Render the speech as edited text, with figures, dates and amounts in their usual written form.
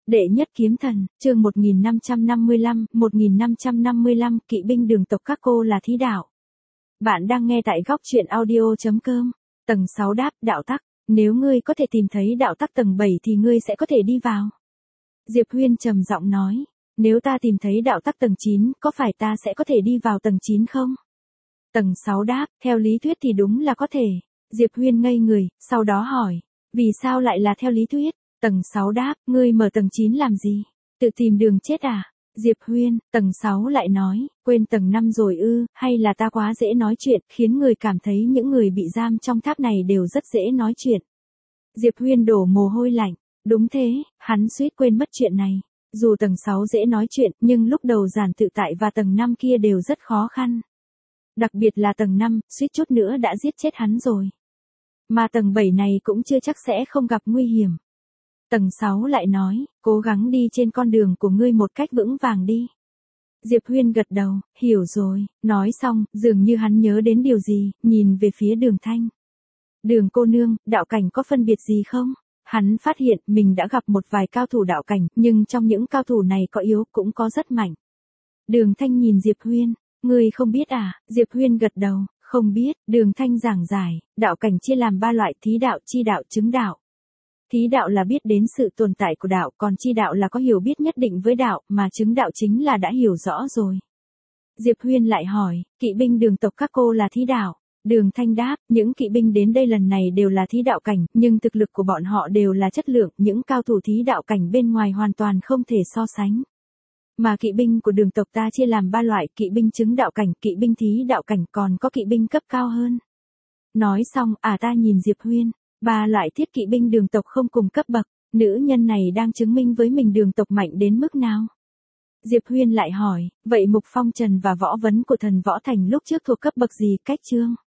Đệ nhất kiếm thần, chương 1555, kỵ binh đường tộc các cô là thí đạo. Bạn đang nghe tại góc truyện audio.com. Tầng 6 đáp, đạo tắc, nếu ngươi có thể tìm thấy đạo tắc tầng 7 thì ngươi sẽ có thể đi vào. Diệp Huyên trầm giọng nói, nếu ta tìm thấy đạo tắc tầng 9, có phải ta sẽ có thể đi vào tầng 9 không? Tầng 6 đáp, theo lý thuyết thì đúng là có thể. Diệp Huyên ngây người, sau đó hỏi, vì sao lại là theo lý thuyết? Tầng 6 đáp, ngươi mở tầng 9 làm gì? Tự tìm đường chết à? Diệp Huyên, tầng 6 lại nói, quên tầng 5 rồi ư, hay là ta quá dễ nói chuyện, khiến người cảm thấy những người bị giam trong tháp này đều rất dễ nói chuyện. Diệp Huyên đổ mồ hôi lạnh, đúng thế, hắn suýt quên mất chuyện này. Dù tầng 6 dễ nói chuyện, nhưng lúc đầu giản tự tại và tầng 5 kia đều rất khó khăn. Đặc biệt là tầng 5, suýt chút nữa đã giết chết hắn rồi. Mà tầng 7 này cũng chưa chắc sẽ không gặp nguy hiểm. Tầng 6 lại nói, cố gắng đi trên con đường của ngươi một cách vững vàng đi. Diệp Huyên gật đầu, hiểu rồi, nói xong, dường như hắn nhớ đến điều gì, nhìn về phía Đường Thanh. Đường cô nương, đạo cảnh có phân biệt gì không? Hắn phát hiện mình đã gặp một vài cao thủ đạo cảnh, nhưng trong những cao thủ này có yếu cũng có rất mạnh. Đường Thanh nhìn Diệp Huyên, ngươi không biết à? Diệp Huyên gật đầu, không biết. Đường Thanh giảng giải, đạo cảnh chia làm 3 loại: thí đạo, chi đạo, chứng đạo. Thí đạo là biết đến sự tồn tại của đạo, còn chi đạo là có hiểu biết nhất định với đạo, mà chứng đạo chính là đã hiểu rõ rồi. Diệp Huyên lại hỏi, kỵ binh đường tộc các cô là thí đạo? Đường Thanh đáp, những kỵ binh đến đây lần này đều là thí đạo cảnh, nhưng thực lực của bọn họ đều là chất lượng, những cao thủ thí đạo cảnh bên ngoài hoàn toàn không thể so sánh. Mà kỵ binh của đường tộc ta chia làm 3 loại: kỵ binh chứng đạo cảnh, kỵ binh thí đạo cảnh, còn có kỵ binh cấp cao hơn. Nói xong, ta nhìn Diệp Huyên, 3 loại thiết kỵ binh đường tộc không cùng cấp bậc, nữ nhân này đang chứng minh với mình đường tộc mạnh đến mức nào. Diệp Huyên lại hỏi, vậy Mục Phong Trần và Võ Vấn của Thần Võ Thành lúc trước thuộc cấp bậc gì? Cách chương